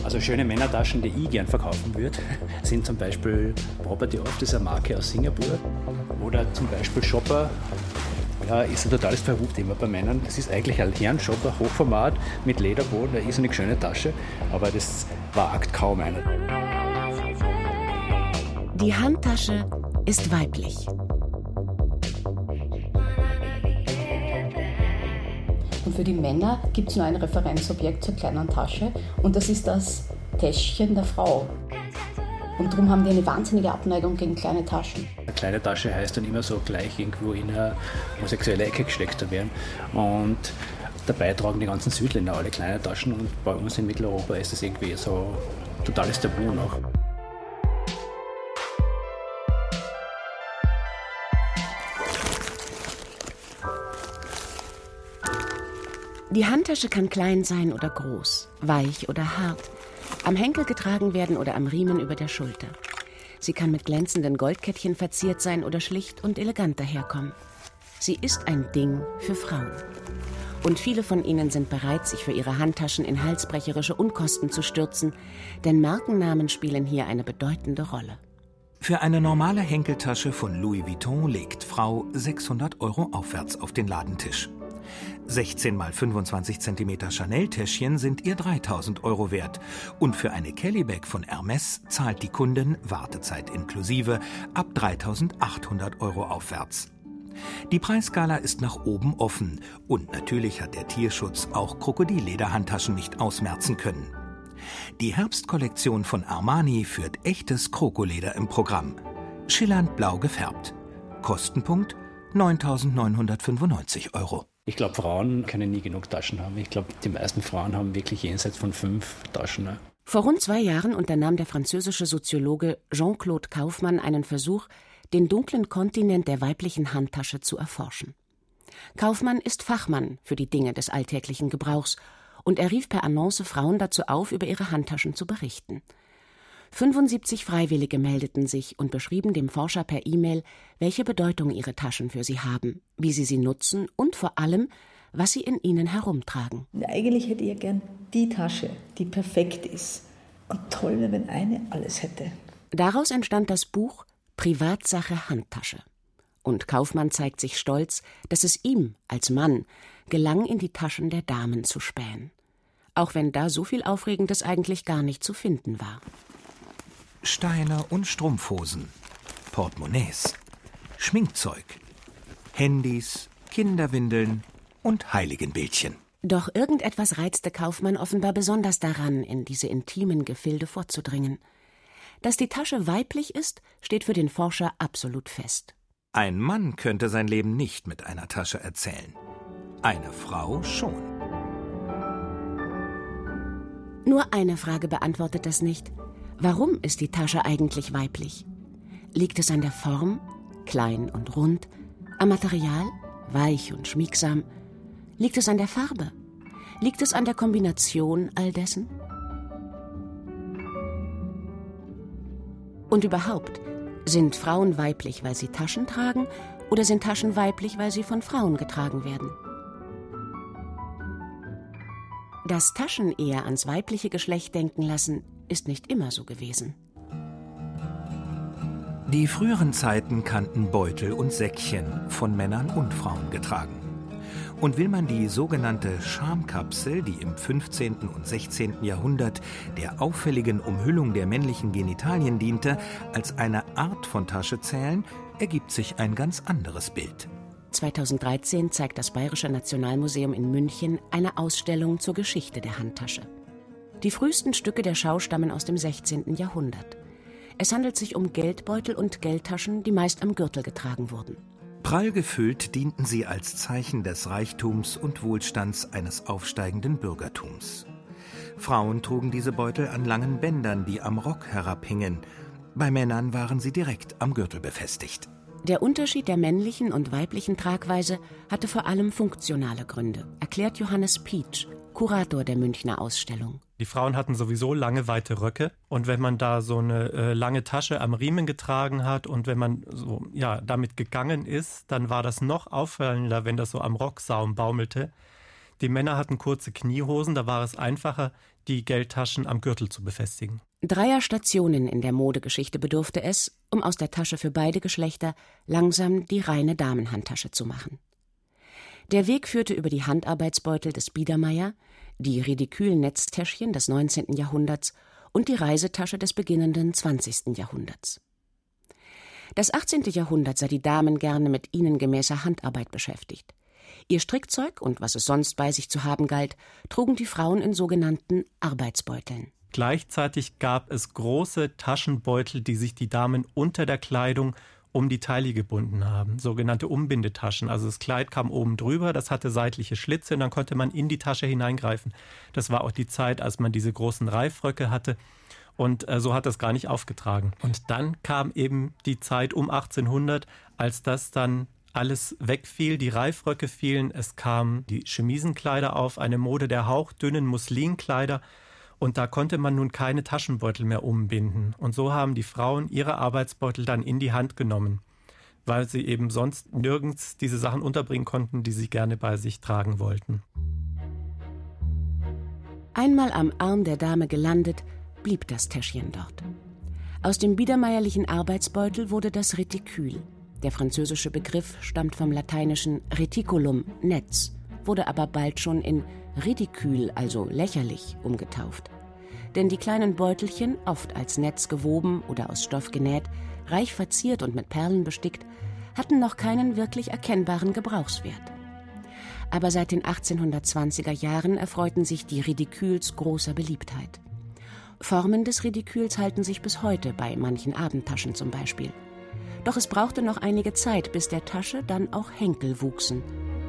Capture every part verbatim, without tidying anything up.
Also schöne Männertaschen, die ich gern verkaufen würde, sind zum Beispiel Property Off, das ist eine Marke aus Singapur. Oder zum Beispiel Shopper, ja, ist ein totales Verhubthema bei Männern. Das ist eigentlich ein Herrenshopper, Hochformat, mit Lederboden, eine irrsinnig schöne Tasche, aber das wagt kaum einer. Die Handtasche ist weiblich. Und für die Männer gibt es nur ein Referenzobjekt zur kleinen Tasche und das ist das Täschchen der Frau. Und darum haben die eine wahnsinnige Abneigung gegen kleine Taschen. Eine kleine Tasche heißt dann immer so gleich irgendwo in eine homosexuelle Ecke gesteckt zu werden. Und dabei tragen die ganzen Südländer alle kleine Taschen und bei uns in Mitteleuropa ist das irgendwie so ein totales Tabu noch. Die Handtasche kann klein sein oder groß, weich oder hart, am Henkel getragen werden oder am Riemen über der Schulter. Sie kann mit glänzenden Goldkettchen verziert sein oder schlicht und elegant daherkommen. Sie ist ein Ding für Frauen. Und viele von ihnen sind bereit, sich für ihre Handtaschen in halsbrecherische Unkosten zu stürzen, denn Markennamen spielen hier eine bedeutende Rolle. Für eine normale Henkeltasche von Louis Vuitton legt Frau sechshundert Euro aufwärts auf den Ladentisch. sechzehn mal fünfundzwanzig Zentimeter Chanel-Täschchen sind ihr dreitausend Euro wert. Und für eine Kellybag von Hermes zahlt die Kundin, Wartezeit inklusive, ab dreitausendachthundert Euro aufwärts. Die Preisskala ist nach oben offen. Und natürlich hat der Tierschutz auch Krokodillederhandtaschen nicht ausmerzen können. Die Herbstkollektion von Armani führt echtes Krokoleder im Programm. Schillernd blau gefärbt. Kostenpunkt neuntausendneunhundertfünfundneunzig Euro. Ich glaube, Frauen können nie genug Taschen haben. Ich glaube, die meisten Frauen haben wirklich jenseits von fünf Taschen. Ne? Vor rund zwei Jahren unternahm der französische Soziologe Jean-Claude Kaufmann einen Versuch, den dunklen Kontinent der weiblichen Handtasche zu erforschen. Kaufmann ist Fachmann für die Dinge des alltäglichen Gebrauchs und er rief per Annonce Frauen dazu auf, über ihre Handtaschen zu berichten. fünfundsiebzig Freiwillige meldeten sich und beschrieben dem Forscher per E-Mail, welche Bedeutung ihre Taschen für sie haben, wie sie sie nutzen und vor allem, was sie in ihnen herumtragen. Eigentlich hätte ich gern die Tasche, die perfekt ist. Und toll wäre, wenn eine alles hätte. Daraus entstand das Buch Privatsache Handtasche. Und Kaufmann zeigt sich stolz, dass es ihm als Mann gelang, in die Taschen der Damen zu spähen. Auch wenn da so viel Aufregendes eigentlich gar nicht zu finden war. Steine und Strumpfhosen, Portemonnaies, Schminkzeug, Handys, Kinderwindeln und Heiligenbildchen. Doch irgendetwas reizte Kaufmann offenbar besonders daran, in diese intimen Gefilde vorzudringen. Dass die Tasche weiblich ist, steht für den Forscher absolut fest. Ein Mann könnte sein Leben nicht mit einer Tasche erzählen. Eine Frau schon. Nur eine Frage beantwortet das nicht. Warum ist die Tasche eigentlich weiblich? Liegt es an der Form, klein und rund, am Material, weich und schmiegsam? Liegt es an der Farbe? Liegt es an der Kombination all dessen? Und überhaupt, sind Frauen weiblich, weil sie Taschen tragen, oder sind Taschen weiblich, weil sie von Frauen getragen werden? Dass Taschen eher ans weibliche Geschlecht denken lassen, ist nicht immer so gewesen. Die früheren Zeiten kannten Beutel und Säckchen, von Männern und Frauen getragen. Und will man die sogenannte Schamkapsel, die im fünfzehnten und sechzehnten Jahrhundert der auffälligen Umhüllung der männlichen Genitalien diente, als eine Art von Tasche zählen, ergibt sich ein ganz anderes Bild. zweitausenddreizehn zeigt das Bayerische Nationalmuseum in München eine Ausstellung zur Geschichte der Handtasche. Die frühesten Stücke der Schau stammen aus dem sechzehnten Jahrhundert. Es handelt sich um Geldbeutel und Geldtaschen, die meist am Gürtel getragen wurden. Prall gefüllt dienten sie als Zeichen des Reichtums und Wohlstands eines aufsteigenden Bürgertums. Frauen trugen diese Beutel an langen Bändern, die am Rock herabhingen. Bei Männern waren sie direkt am Gürtel befestigt. Der Unterschied der männlichen und weiblichen Tragweise hatte vor allem funktionale Gründe, erklärt Johannes Pietsch, Kurator der Münchner Ausstellung. Die Frauen hatten sowieso lange, weite Röcke. Und wenn man da so eine äh, lange Tasche am Riemen getragen hat und wenn man so ja damit gegangen ist, dann war das noch auffallender, wenn das so am Rocksaum baumelte. Die Männer hatten kurze Kniehosen, da war es einfacher, die Geldtaschen am Gürtel zu befestigen. Dreier Stationen in der Modegeschichte bedurfte es, um aus der Tasche für beide Geschlechter langsam die reine Damenhandtasche zu machen. Der Weg führte über die Handarbeitsbeutel des Biedermeier, die Ridikül-Netztäschchen des neunzehnten Jahrhunderts und die Reisetasche des beginnenden zwanzigsten Jahrhunderts. Das achtzehnte Jahrhundert sah die Damen gerne mit ihnen gemäßer Handarbeit beschäftigt. Ihr Strickzeug und was es sonst bei sich zu haben galt, trugen die Frauen in sogenannten Arbeitsbeuteln. Gleichzeitig gab es große Taschenbeutel, die sich die Damen unter der Kleidung um die Taille gebunden haben, sogenannte Umbindetaschen. Also das Kleid kam oben drüber, das hatte seitliche Schlitze und dann konnte man in die Tasche hineingreifen. Das war auch die Zeit, als man diese großen Reifröcke hatte und äh, so hat das gar nicht aufgetragen. Und dann kam eben die Zeit um achtzehnhundert, als das dann alles wegfiel, die Reifröcke fielen, es kamen die Chemisenkleider auf, eine Mode der hauchdünnen Muslinkleider. Und da konnte man nun keine Taschenbeutel mehr umbinden. Und so haben die Frauen ihre Arbeitsbeutel dann in die Hand genommen, weil sie eben sonst nirgends diese Sachen unterbringen konnten, die sie gerne bei sich tragen wollten. Einmal am Arm der Dame gelandet, blieb das Täschchen dort. Aus dem biedermeierlichen Arbeitsbeutel wurde das Retikül. Der französische Begriff stammt vom lateinischen Reticulum, Netz, wurde aber bald schon in Ridikül, also lächerlich, umgetauft. Denn die kleinen Beutelchen, oft als Netz gewoben oder aus Stoff genäht, reich verziert und mit Perlen bestickt, hatten noch keinen wirklich erkennbaren Gebrauchswert. Aber seit den achtzehnhundertzwanziger Jahren erfreuten sich die Ridiküls großer Beliebtheit. Formen des Ridiküls halten sich bis heute, bei manchen Abendtaschen zum Beispiel. Doch es brauchte noch einige Zeit, bis der Tasche dann auch Henkel wuchsen.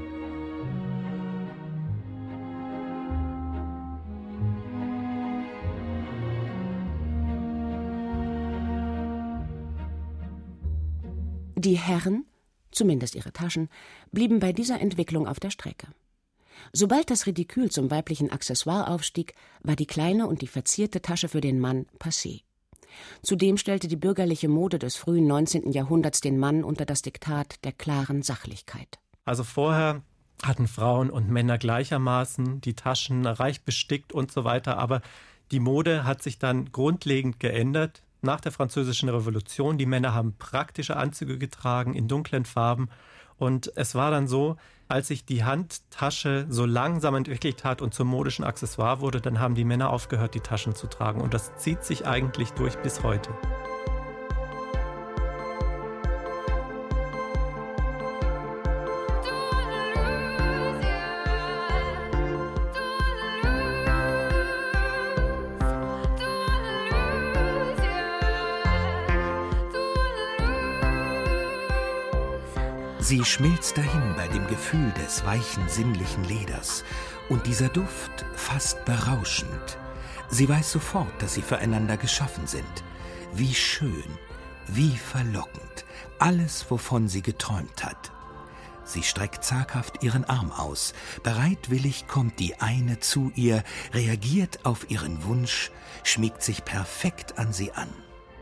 Die Herren, zumindest ihre Taschen, blieben bei dieser Entwicklung auf der Strecke. Sobald das Ridikül zum weiblichen Accessoire aufstieg, war die kleine und die verzierte Tasche für den Mann passé. Zudem stellte die bürgerliche Mode des frühen neunzehnten Jahrhunderts den Mann unter das Diktat der klaren Sachlichkeit. Also vorher hatten Frauen und Männer gleichermaßen die Taschen reich bestickt und so weiter, aber die Mode hat sich dann grundlegend geändert. Nach der Französischen Revolution, die Männer haben praktische Anzüge getragen in dunklen Farben und es war dann so, als sich die Handtasche so langsam entwickelt hat und zum modischen Accessoire wurde, dann haben die Männer aufgehört, die Taschen zu tragen und das zieht sich eigentlich durch bis heute. Sie schmilzt dahin bei dem Gefühl des weichen, sinnlichen Leders. Und dieser Duft fast berauschend. Sie weiß sofort, dass sie füreinander geschaffen sind. Wie schön, wie verlockend. Alles, wovon sie geträumt hat. Sie streckt zaghaft ihren Arm aus. Bereitwillig kommt die eine zu ihr, reagiert auf ihren Wunsch, schmiegt sich perfekt an sie an.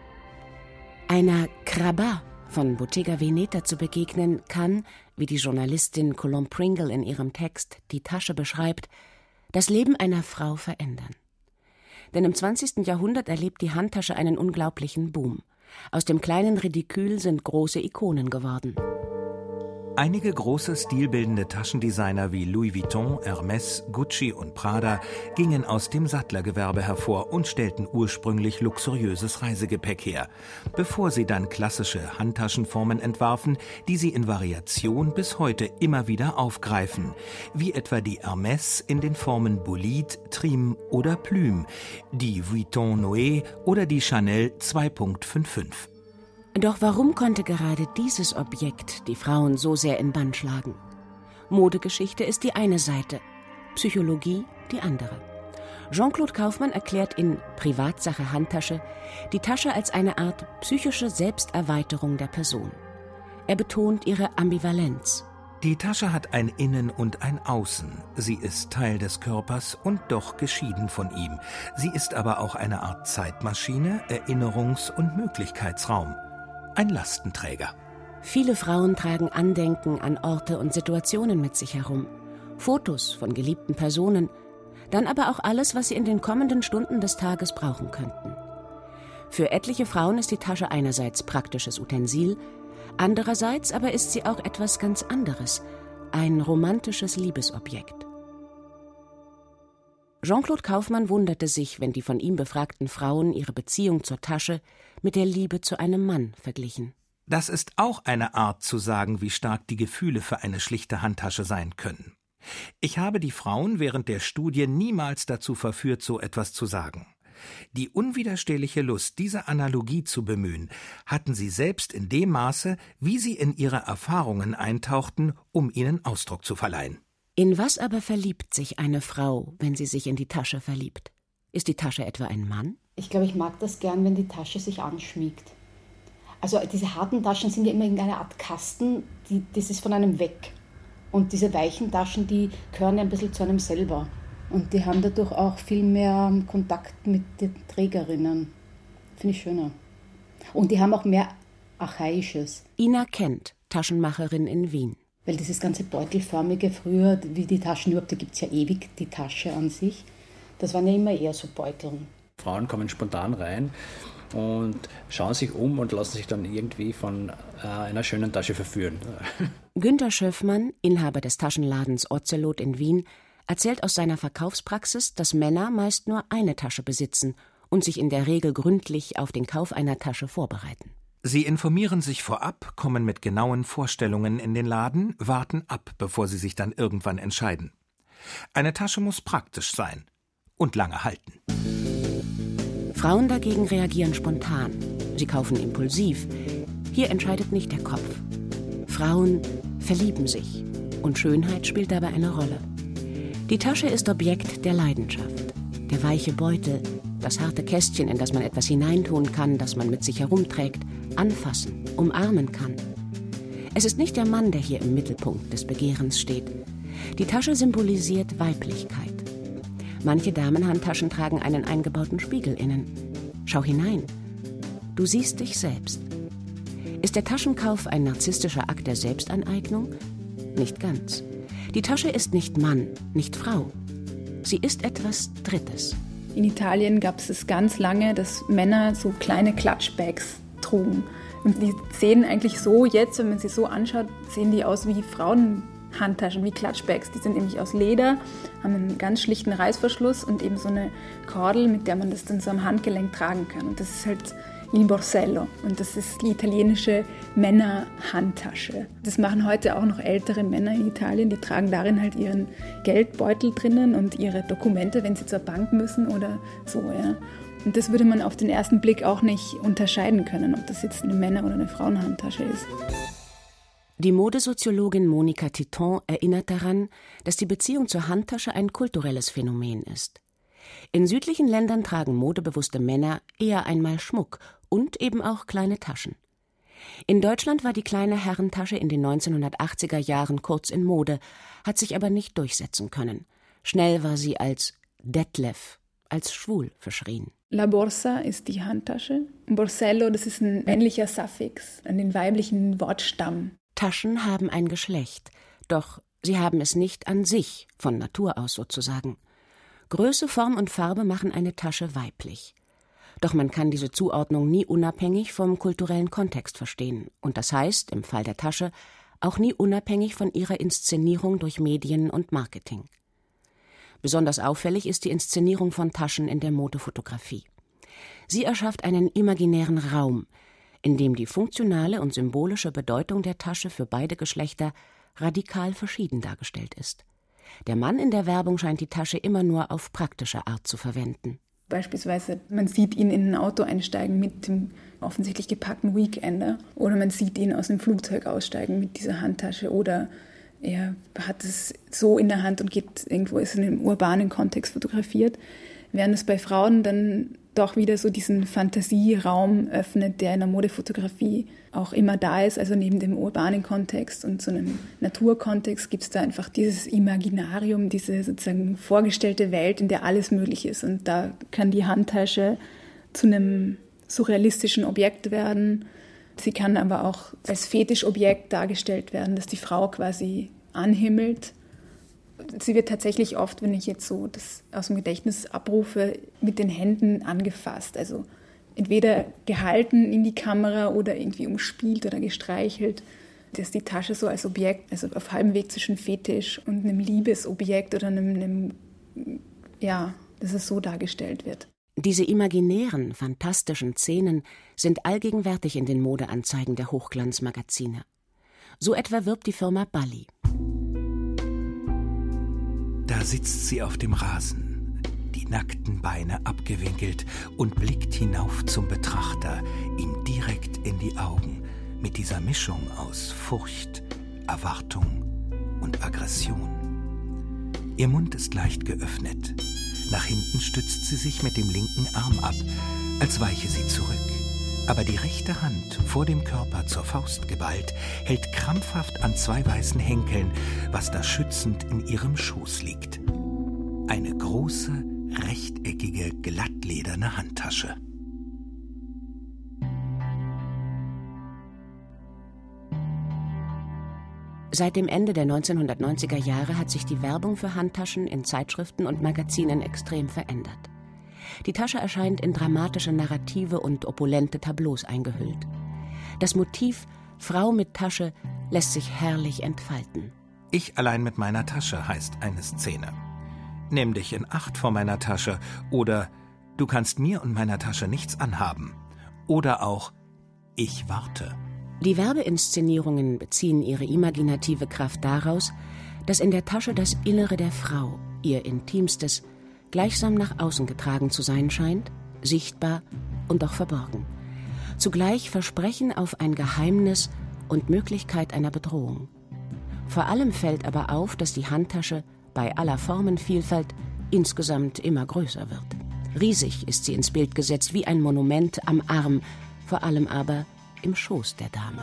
Einer Krabat von Bottega Veneta zu begegnen, kann, wie die Journalistin Colombe Pringle in ihrem Text Die Tasche beschreibt, das Leben einer Frau verändern. Denn im zwanzigsten Jahrhundert erlebt die Handtasche einen unglaublichen Boom. Aus dem kleinen Ridikül sind große Ikonen geworden. Einige große stilbildende Taschendesigner wie Louis Vuitton, Hermès, Gucci und Prada gingen aus dem Sattlergewerbe hervor und stellten ursprünglich luxuriöses Reisegepäck her, bevor sie dann klassische Handtaschenformen entwarfen, die sie in Variation bis heute immer wieder aufgreifen, wie etwa die Hermès in den Formen Bolide, Trim oder Plume, die Vuitton Noé oder die Chanel zwei Punkt fünfundfünfzig. Doch warum konnte gerade dieses Objekt die Frauen so sehr in Bann schlagen? Modegeschichte ist die eine Seite, Psychologie die andere. Jean-Claude Kaufmann erklärt in Privatsache Handtasche die Tasche als eine Art psychische Selbsterweiterung der Person. Er betont ihre Ambivalenz. Die Tasche hat ein Innen und ein Außen. Sie ist Teil des Körpers und doch geschieden von ihm. Sie ist aber auch eine Art Zeitmaschine, Erinnerungs- und Möglichkeitsraum. Ein Lastenträger. Viele Frauen tragen Andenken an Orte und Situationen mit sich herum. Fotos von geliebten Personen, dann aber auch alles, was sie in den kommenden Stunden des Tages brauchen könnten. Für etliche Frauen ist die Tasche einerseits praktisches Utensil, andererseits aber ist sie auch etwas ganz anderes, ein romantisches Liebesobjekt. Jean-Claude Kaufmann wunderte sich, wenn die von ihm befragten Frauen ihre Beziehung zur Tasche mit der Liebe zu einem Mann verglichen. Das ist auch eine Art zu sagen, wie stark die Gefühle für eine schlichte Handtasche sein können. Ich habe die Frauen während der Studie niemals dazu verführt, so etwas zu sagen. Die unwiderstehliche Lust, diese Analogie zu bemühen, hatten sie selbst in dem Maße, wie sie in ihre Erfahrungen eintauchten, um ihnen Ausdruck zu verleihen. In was aber verliebt sich eine Frau, wenn sie sich in die Tasche verliebt? Ist die Tasche etwa ein Mann? Ich glaube, ich mag das gern, wenn die Tasche sich anschmiegt. Also diese harten Taschen sind ja immer in einer Art Kasten, die, das ist von einem weg. Und diese weichen Taschen, die gehören ja ein bisschen zu einem selber. Und die haben dadurch auch viel mehr Kontakt mit den Trägerinnen. Finde ich schöner. Und die haben auch mehr Archaisches. Ina Kent, Taschenmacherin in Wien. Weil dieses ganze Beutelförmige früher, wie die Taschen überhaupt, da gibt es ja ewig die Tasche an sich. Das waren ja immer eher so Beuteln. Frauen kommen spontan rein und schauen sich um und lassen sich dann irgendwie von äh, einer schönen Tasche verführen. Günter Schöffmann, Inhaber des Taschenladens Ocelot in Wien, erzählt aus seiner Verkaufspraxis, dass Männer meist nur eine Tasche besitzen und sich in der Regel gründlich auf den Kauf einer Tasche vorbereiten. Sie informieren sich vorab, kommen mit genauen Vorstellungen in den Laden, warten ab, bevor sie sich dann irgendwann entscheiden. Eine Tasche muss praktisch sein und lange halten. Frauen dagegen reagieren spontan. Sie kaufen impulsiv. Hier entscheidet nicht der Kopf. Frauen verlieben sich und Schönheit spielt dabei eine Rolle. Die Tasche ist Objekt der Leidenschaft. Der weiche Beutel, das harte Kästchen, in das man etwas hineintun kann, das man mit sich herumträgt, anfassen, umarmen kann. Es ist nicht der Mann, der hier im Mittelpunkt des Begehrens steht. Die Tasche symbolisiert Weiblichkeit. Manche Damenhandtaschen tragen einen eingebauten Spiegel innen. Schau hinein. Du siehst dich selbst. Ist der Taschenkauf ein narzisstischer Akt der Selbstaneignung? Nicht ganz. Die Tasche ist nicht Mann, nicht Frau. Sie ist etwas Drittes. In Italien gab es es ganz lange, dass Männer so kleine Klatschbags trugen. Und die sehen eigentlich so jetzt, wenn man sie so anschaut, sehen die aus wie Frauenhandtaschen, wie Klatschbags. Die sind nämlich aus Leder, haben einen ganz schlichten Reißverschluss und eben so eine Kordel, mit der man das dann so am Handgelenk tragen kann. Und das ist halt il Borsello. Und das ist die italienische Männerhandtasche. Das machen heute auch noch ältere Männer in Italien. Die tragen darin halt ihren Geldbeutel drinnen und ihre Dokumente, wenn sie zur Bank müssen oder so, ja. Und das würde man auf den ersten Blick auch nicht unterscheiden können, ob das jetzt eine Männer- oder eine Frauenhandtasche ist. Die Modesoziologin Monika Titon erinnert daran, dass die Beziehung zur Handtasche ein kulturelles Phänomen ist. In südlichen Ländern tragen modebewusste Männer eher einmal Schmuck und eben auch kleine Taschen. In Deutschland war die kleine Herrentasche in den neunzehnhundertachtziger Jahren kurz in Mode, hat sich aber nicht durchsetzen können. Schnell war sie als Detlef, als schwul verschrien. La Borsa ist die Handtasche. Borsello, das ist ein männlicher Suffix an den weiblichen Wortstamm. Taschen haben ein Geschlecht, doch sie haben es nicht an sich, von Natur aus sozusagen. Größe, Form und Farbe machen eine Tasche weiblich. Doch man kann diese Zuordnung nie unabhängig vom kulturellen Kontext verstehen. Und das heißt, im Fall der Tasche, auch nie unabhängig von ihrer Inszenierung durch Medien und Marketing. Besonders auffällig ist die Inszenierung von Taschen in der Modefotografie. Sie erschafft einen imaginären Raum, in dem die funktionale und symbolische Bedeutung der Tasche für beide Geschlechter radikal verschieden dargestellt ist. Der Mann in der Werbung scheint die Tasche immer nur auf praktische Art zu verwenden. Beispielsweise, man sieht ihn in ein Auto einsteigen mit dem offensichtlich gepackten Weekender oder man sieht ihn aus dem Flugzeug aussteigen mit dieser Handtasche oder er hat es so in der Hand und geht irgendwo, ist in einem urbanen Kontext fotografiert, während es bei Frauen dann doch wieder so diesen Fantasieraum öffnet, der in der Modefotografie auch immer da ist. Also neben dem urbanen Kontext und so einem Naturkontext gibt es da einfach dieses Imaginarium, diese sozusagen vorgestellte Welt, in der alles möglich ist. Und da kann die Handtasche zu einem surrealistischen Objekt werden. Sie kann aber auch als Fetischobjekt dargestellt werden, dass die Frau quasi anhimmelt Sie wird tatsächlich oft, wenn ich jetzt so das aus dem Gedächtnis abrufe, mit den Händen angefasst. Also entweder gehalten in die Kamera oder irgendwie umspielt oder gestreichelt. Dass die Tasche so als Objekt, also auf halbem Weg zwischen Fetisch und einem Liebesobjekt oder einem, einem ja, dass es so dargestellt wird. Diese imaginären, fantastischen Szenen sind allgegenwärtig in den Modeanzeigen der Hochglanzmagazine. So etwa wirbt die Firma Balli. Da sitzt sie auf dem Rasen, die nackten Beine abgewinkelt und blickt hinauf zum Betrachter, ihm direkt in die Augen, mit dieser Mischung aus Furcht, Erwartung und Aggression. Ihr Mund ist leicht geöffnet. Nach hinten stützt sie sich mit dem linken Arm ab, als weiche sie zurück. Aber die rechte Hand, vor dem Körper zur Faust geballt, hält krampfhaft an zwei weißen Henkeln, was da schützend in ihrem Schoß liegt. Eine große, rechteckige, glattlederne Handtasche. Seit dem Ende der neunzehnhundertneunziger Jahre hat sich die Werbung für Handtaschen in Zeitschriften und Magazinen extrem verändert. Die Tasche erscheint in dramatische Narrative und opulente Tableaus eingehüllt. Das Motiv Frau mit Tasche lässt sich herrlich entfalten. Ich allein mit meiner Tasche heißt eine Szene. Nimm dich in Acht vor meiner Tasche oder du kannst mir und meiner Tasche nichts anhaben. Oder auch ich warte. Die Werbeinszenierungen beziehen ihre imaginative Kraft daraus, dass in der Tasche das Innere der Frau, ihr Intimstes, gleichsam nach außen getragen zu sein scheint, sichtbar und doch verborgen. Zugleich Versprechen auf ein Geheimnis und Möglichkeit einer Bedrohung. Vor allem fällt aber auf, dass die Handtasche bei aller Formenvielfalt insgesamt immer größer wird. Riesig ist sie ins Bild gesetzt, wie ein Monument am Arm, vor allem aber im Schoß der Dame.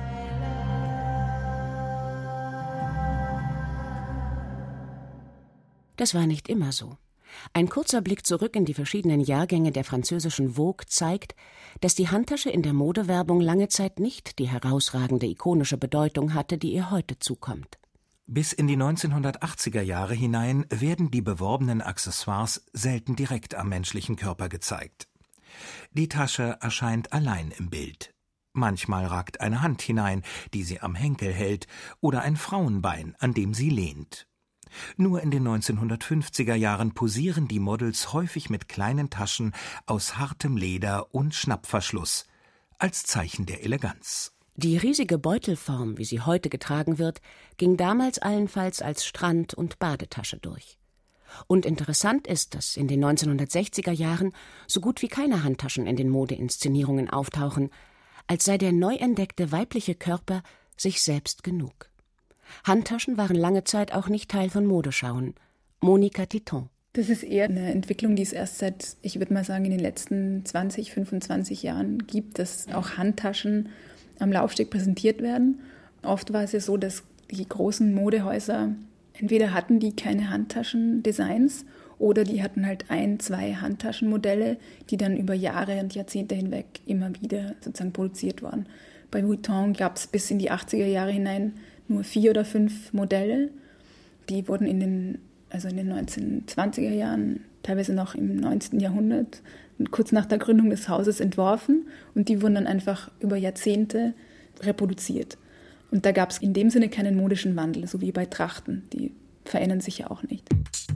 Das war nicht immer so. Ein kurzer Blick zurück in die verschiedenen Jahrgänge der französischen Vogue zeigt, dass die Handtasche in der Modewerbung lange Zeit nicht die herausragende ikonische Bedeutung hatte, die ihr heute zukommt. Bis in die neunzehnhundertachtziger Jahre hinein werden die beworbenen Accessoires selten direkt am menschlichen Körper gezeigt. Die Tasche erscheint allein im Bild. Manchmal ragt eine Hand hinein, die sie am Henkel hält, oder ein Frauenbein, an dem sie lehnt. Nur in den neunzehnhundertfünfziger Jahren posieren die Models häufig mit kleinen Taschen aus hartem Leder und Schnappverschluss, als Zeichen der Eleganz. Die riesige Beutelform, wie sie heute getragen wird, ging damals allenfalls als Strand- und Badetasche durch. Und interessant ist, dass in den neunzehnhundertsechziger Jahren so gut wie keine Handtaschen in den Modeinszenierungen auftauchen, als sei der neu entdeckte weibliche Körper sich selbst genug. Handtaschen waren lange Zeit auch nicht Teil von Modeschauen. Monika Titon. Das ist eher eine Entwicklung, die es erst seit, ich würde mal sagen, in den letzten zwanzig, fünfundzwanzig Jahren gibt, dass auch Handtaschen am Laufsteg präsentiert werden. Oft war es ja so, dass die großen Modehäuser, entweder hatten die keine Handtaschendesigns oder die hatten halt ein, zwei Handtaschenmodelle, die dann über Jahre und Jahrzehnte hinweg immer wieder sozusagen produziert waren. Bei Vuitton gab es bis in die achtziger Jahre hinein nur vier oder fünf Modelle. Die wurden in den, also in den neunzehnhundertzwanziger Jahren, teilweise noch im neunzehnten Jahrhundert, kurz nach der Gründung des Hauses entworfen und die wurden dann einfach über Jahrzehnte reproduziert. Und da gab es in dem Sinne keinen modischen Wandel, so wie bei Trachten. Die verändern sich ja auch nicht.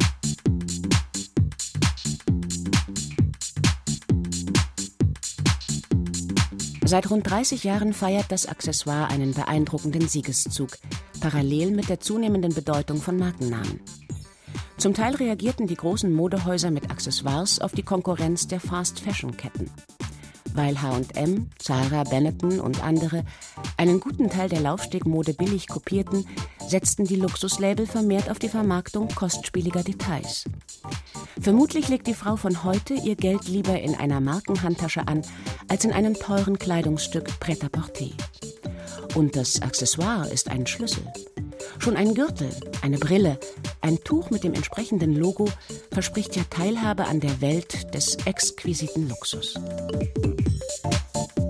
Seit rund dreißig Jahren feiert das Accessoire einen beeindruckenden Siegeszug, parallel mit der zunehmenden Bedeutung von Markennamen. Zum Teil reagierten die großen Modehäuser mit Accessoires auf die Konkurrenz der Fast-Fashion-Ketten. Weil H und M, Zara, Benetton und andere einen guten Teil der Laufstegmode billig kopierten, setzten die Luxuslabel vermehrt auf die Vermarktung kostspieliger Details. Vermutlich legt die Frau von heute ihr Geld lieber in einer Markenhandtasche an, als in einem teuren Kleidungsstück Prêt-à-porter. Und das Accessoire ist ein Schlüssel. Schon ein Gürtel, eine Brille, ein Tuch mit dem entsprechenden Logo verspricht ja Teilhabe an der Welt des exquisiten Luxus.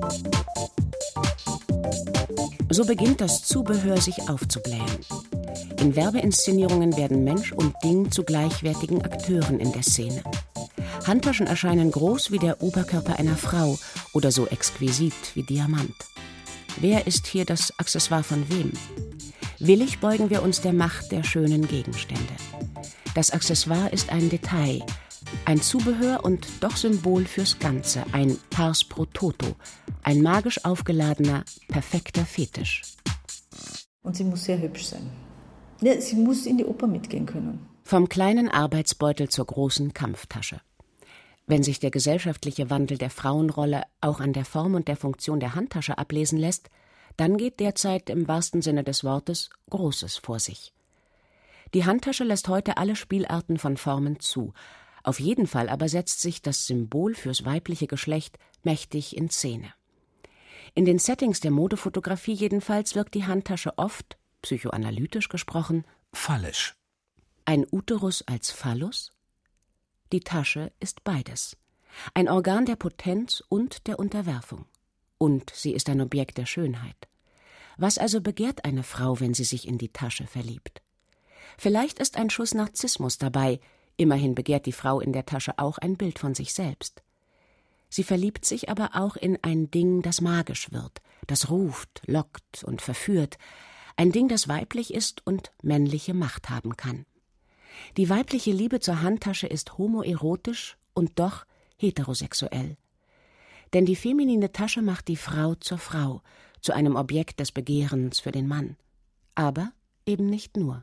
So beginnt das Zubehör sich aufzublähen. In Werbeinszenierungen werden Mensch und Ding zu gleichwertigen Akteuren in der Szene. Handtaschen erscheinen groß wie der Oberkörper einer Frau oder so exquisit wie Diamant. Wer ist hier das Accessoire von wem? Willig beugen wir uns der Macht der schönen Gegenstände. Das Accessoire ist ein Detail, ein Zubehör und doch Symbol fürs Ganze, ein Pars pro toto, ein magisch aufgeladener, perfekter Fetisch. Und sie muss sehr hübsch sein. Ja, sie muss in die Oper mitgehen können. Vom kleinen Arbeitsbeutel zur großen Kampftasche. Wenn sich der gesellschaftliche Wandel der Frauenrolle auch an der Form und der Funktion der Handtasche ablesen lässt, dann geht derzeit im wahrsten Sinne des Wortes Großes vor sich. Die Handtasche lässt heute alle Spielarten von Formen zu. Auf jeden Fall aber setzt sich das Symbol fürs weibliche Geschlecht mächtig in Szene. In den Settings der Modefotografie jedenfalls wirkt die Handtasche oft, psychoanalytisch gesprochen, phallisch. Ein Uterus als Phallus? Die Tasche ist beides. Ein Organ der Potenz und der Unterwerfung. Und sie ist ein Objekt der Schönheit. Was also begehrt eine Frau, wenn sie sich in die Tasche verliebt? Vielleicht ist ein Schuss Narzissmus dabei, immerhin begehrt die Frau in der Tasche auch ein Bild von sich selbst. Sie verliebt sich aber auch in ein Ding, das magisch wird, das ruft, lockt und verführt, ein Ding, das weiblich ist und männliche Macht haben kann. Die weibliche Liebe zur Handtasche ist homoerotisch und doch heterosexuell. Denn die feminine Tasche macht die Frau zur Frau, zu einem Objekt des Begehrens für den Mann. Aber eben nicht nur.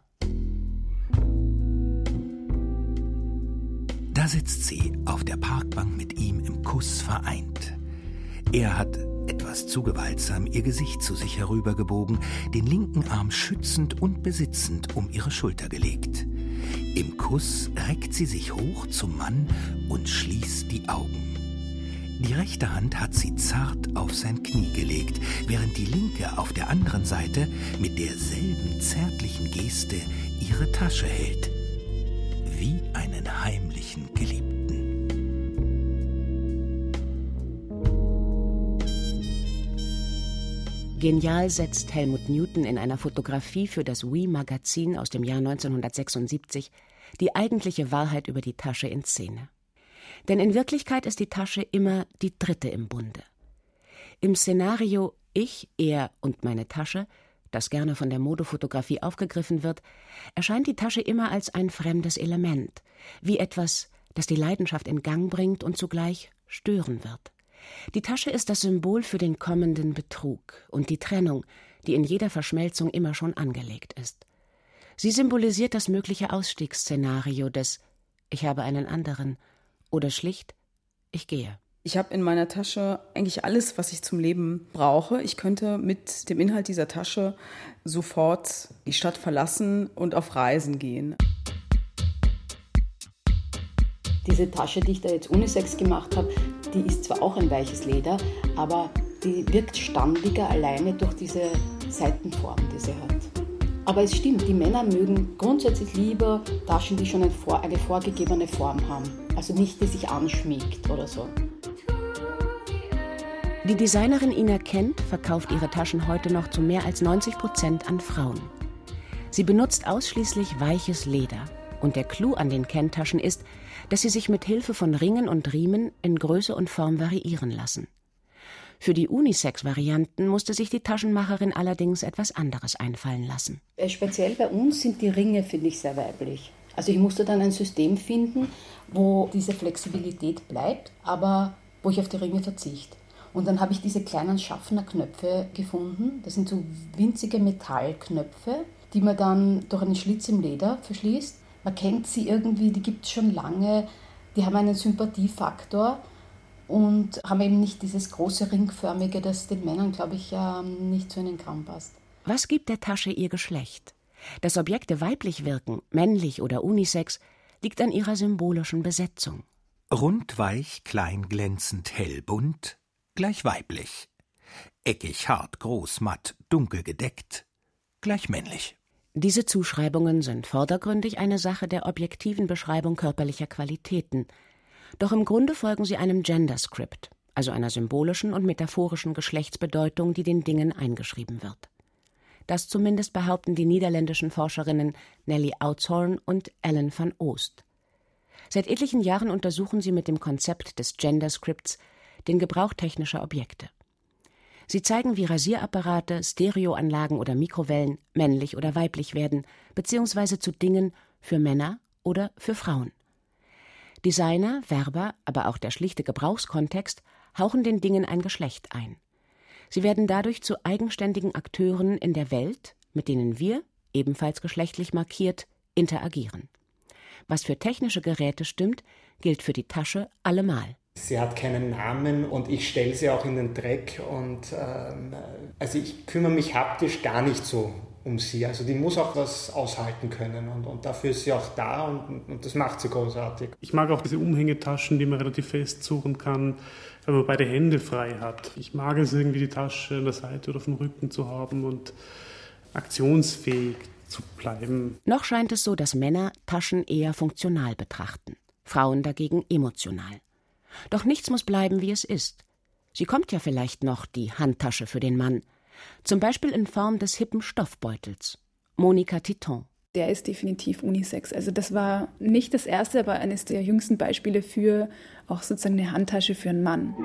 Da sitzt sie auf der Parkbank mit ihm im Kuss vereint. Er hat, etwas zu gewaltsam, ihr Gesicht zu sich herübergebogen, den linken Arm schützend und besitzend um ihre Schulter gelegt. Im Kuss reckt sie sich hoch zum Mann und schließt die Augen. Die rechte Hand hat sie zart auf sein Knie gelegt, während die linke auf der anderen Seite mit derselben zärtlichen Geste ihre Tasche hält. Wie einen heimlichen Geliebten. Genial setzt Helmut Newton in einer Fotografie für das Oui-Magazin aus dem Jahr neunzehnhundertsechsundsiebzig die eigentliche Wahrheit über die Tasche in Szene. Denn in Wirklichkeit ist die Tasche immer die dritte im Bunde. Im Szenario Ich, er und meine Tasche, das gerne von der Modefotografie aufgegriffen wird, erscheint die Tasche immer als ein fremdes Element, wie etwas, das die Leidenschaft in Gang bringt und zugleich stören wird. Die Tasche ist das Symbol für den kommenden Betrug und die Trennung, die in jeder Verschmelzung immer schon angelegt ist. Sie symbolisiert das mögliche Ausstiegsszenario des Ich habe einen anderen oder schlicht Ich gehe. Ich habe in meiner Tasche eigentlich alles, was ich zum Leben brauche. Ich könnte mit dem Inhalt dieser Tasche sofort die Stadt verlassen und auf Reisen gehen. Diese Tasche, die ich da jetzt Unisex gemacht habe, die ist zwar auch ein weiches Leder, aber die wirkt standiger alleine durch diese Seitenform, die sie hat. Aber es stimmt, die Männer mögen grundsätzlich lieber Taschen, die schon eine, vor, eine vorgegebene Form haben. Also nicht, die sich anschmiegt oder so. Die Designerin Ina Kent verkauft ihre Taschen heute noch zu mehr als neunzig Prozent an Frauen. Sie benutzt ausschließlich weiches Leder. Und der Clou an den Kent-Taschen ist, dass sie sich mit Hilfe von Ringen und Riemen in Größe und Form variieren lassen. Für die Unisex-Varianten musste sich die Taschenmacherin allerdings etwas anderes einfallen lassen. Speziell bei uns sind die Ringe, finde ich, sehr weiblich. Also ich musste dann ein System finden, wo diese Flexibilität bleibt, aber wo ich auf die Ringe verzichte. Und dann habe ich diese kleinen Schaffner-Knöpfe gefunden. Das sind so winzige Metallknöpfe, die man dann durch einen Schlitz im Leder verschließt. Man kennt sie irgendwie, die gibt es schon lange, die haben einen Sympathiefaktor und haben eben nicht dieses große Ringförmige, das den Männern, glaube ich, nicht so in den Kram passt. Was gibt der Tasche ihr Geschlecht? Dass Objekte weiblich wirken, männlich oder unisex, liegt an ihrer symbolischen Besetzung. Rund, weich, klein, glänzend, hell, bunt, gleich weiblich. Eckig, hart, groß, matt, dunkel gedeckt, gleich männlich. Diese Zuschreibungen sind vordergründig eine Sache der objektiven Beschreibung körperlicher Qualitäten. Doch im Grunde folgen sie einem Gender-Script, also einer symbolischen und metaphorischen Geschlechtsbedeutung, die den Dingen eingeschrieben wird. Das zumindest behaupten die niederländischen Forscherinnen Nelly Outzhorn und Ellen van Oost. Seit etlichen Jahren untersuchen sie mit dem Konzept des Gender Scripts den Gebrauch technischer Objekte. Sie zeigen, wie Rasierapparate, Stereoanlagen oder Mikrowellen männlich oder weiblich werden, beziehungsweise zu Dingen für Männer oder für Frauen. Designer, Werber, aber auch der schlichte Gebrauchskontext hauchen den Dingen ein Geschlecht ein. Sie werden dadurch zu eigenständigen Akteuren in der Welt, mit denen wir, ebenfalls geschlechtlich markiert, interagieren. Was für technische Geräte stimmt, gilt für die Tasche allemal. Sie hat keinen Namen und ich stelle sie auch in den Dreck. Und, ähm, also ich kümmere mich haptisch gar nicht so um sie. Also die muss auch was aushalten können und, und dafür ist sie auch da und, und das macht sie großartig. Ich mag auch diese Umhängetaschen, die man relativ festsuchen kann, wenn man beide Hände frei hat. Ich mag es irgendwie, die Tasche an der Seite oder auf dem Rücken zu haben und aktionsfähig zu bleiben. Noch scheint es so, dass Männer Taschen eher funktional betrachten, Frauen dagegen emotional. Doch nichts muss bleiben, wie es ist. Sie kommt ja vielleicht noch, die Handtasche für den Mann. Zum Beispiel in Form des hippen Stoffbeutels. Monica Titon. Der ist definitiv unisex. Also das war nicht das erste, aber eines der jüngsten Beispiele für auch sozusagen eine Handtasche für einen Mann.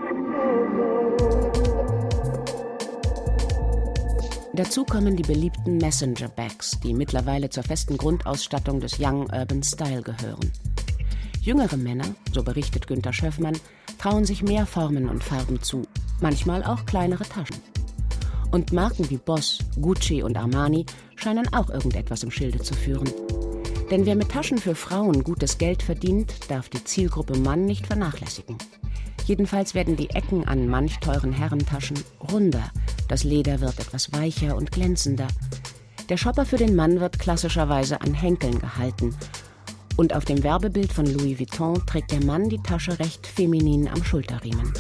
Dazu kommen die beliebten Messenger-Bags, die mittlerweile zur festen Grundausstattung des Young Urban Style gehören. Jüngere Männer, so berichtet Günter Schöffmann, trauen sich mehr Formen und Farben zu, manchmal auch kleinere Taschen. Und Marken wie Boss, Gucci und Armani scheinen auch irgendetwas im Schilde zu führen. Denn wer mit Taschen für Frauen gutes Geld verdient, darf die Zielgruppe Mann nicht vernachlässigen. Jedenfalls werden die Ecken an manch teuren Herrentaschen runder, das Leder wird etwas weicher und glänzender. Der Shopper für den Mann wird klassischerweise an Henkeln gehalten. Und auf dem Werbebild von Louis Vuitton trägt der Mann die Tasche recht feminin am Schulterriemen.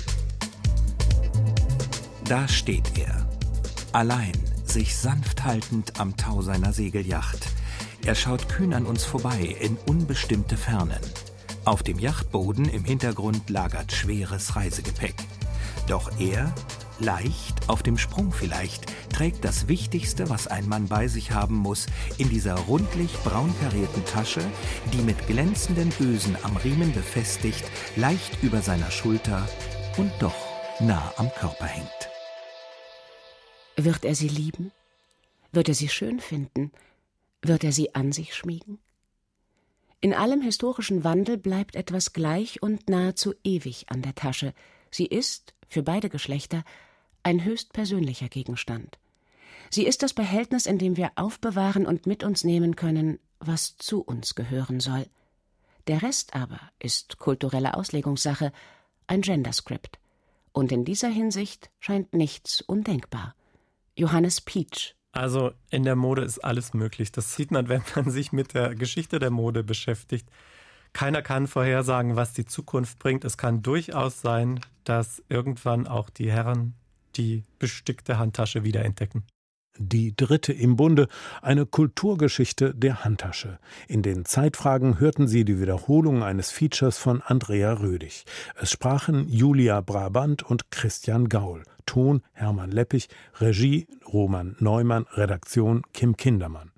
Da steht er, allein, sich sanft haltend am Tau seiner Segelyacht. Er schaut kühn an uns vorbei in unbestimmte Fernen. Auf dem Yachtboden im Hintergrund lagert schweres Reisegepäck. Doch er, leicht, auf dem Sprung vielleicht, trägt das Wichtigste, was ein Mann bei sich haben muss, in dieser rundlich braun karierten Tasche, die mit glänzenden Ösen am Riemen befestigt, leicht über seiner Schulter und doch nah am Körper hängt. Wird er sie lieben? Wird er sie schön finden? Wird er sie an sich schmiegen? In allem historischen Wandel bleibt etwas gleich und nahezu ewig an der Tasche. Sie ist, für beide Geschlechter, ein höchst persönlicher Gegenstand. Sie ist das Behältnis, in dem wir aufbewahren und mit uns nehmen können, was zu uns gehören soll. Der Rest aber ist kulturelle Auslegungssache, ein Genderscript. Und in dieser Hinsicht scheint nichts undenkbar. Johannes Pietsch. Also in der Mode ist alles möglich. Das sieht man, wenn man sich mit der Geschichte der Mode beschäftigt. Keiner kann vorhersagen, was die Zukunft bringt. Es kann durchaus sein, dass irgendwann auch die Herren die bestickte Handtasche wiederentdecken. Die dritte im Bunde, eine Kulturgeschichte der Handtasche. In den Zeitfragen hörten Sie die Wiederholung eines Features von Andrea Rödig. Es sprachen Julia Brabant und Christian Gaul. Ton Hermann Leppich, Regie Roman Neumann, Redaktion Kim Kindermann.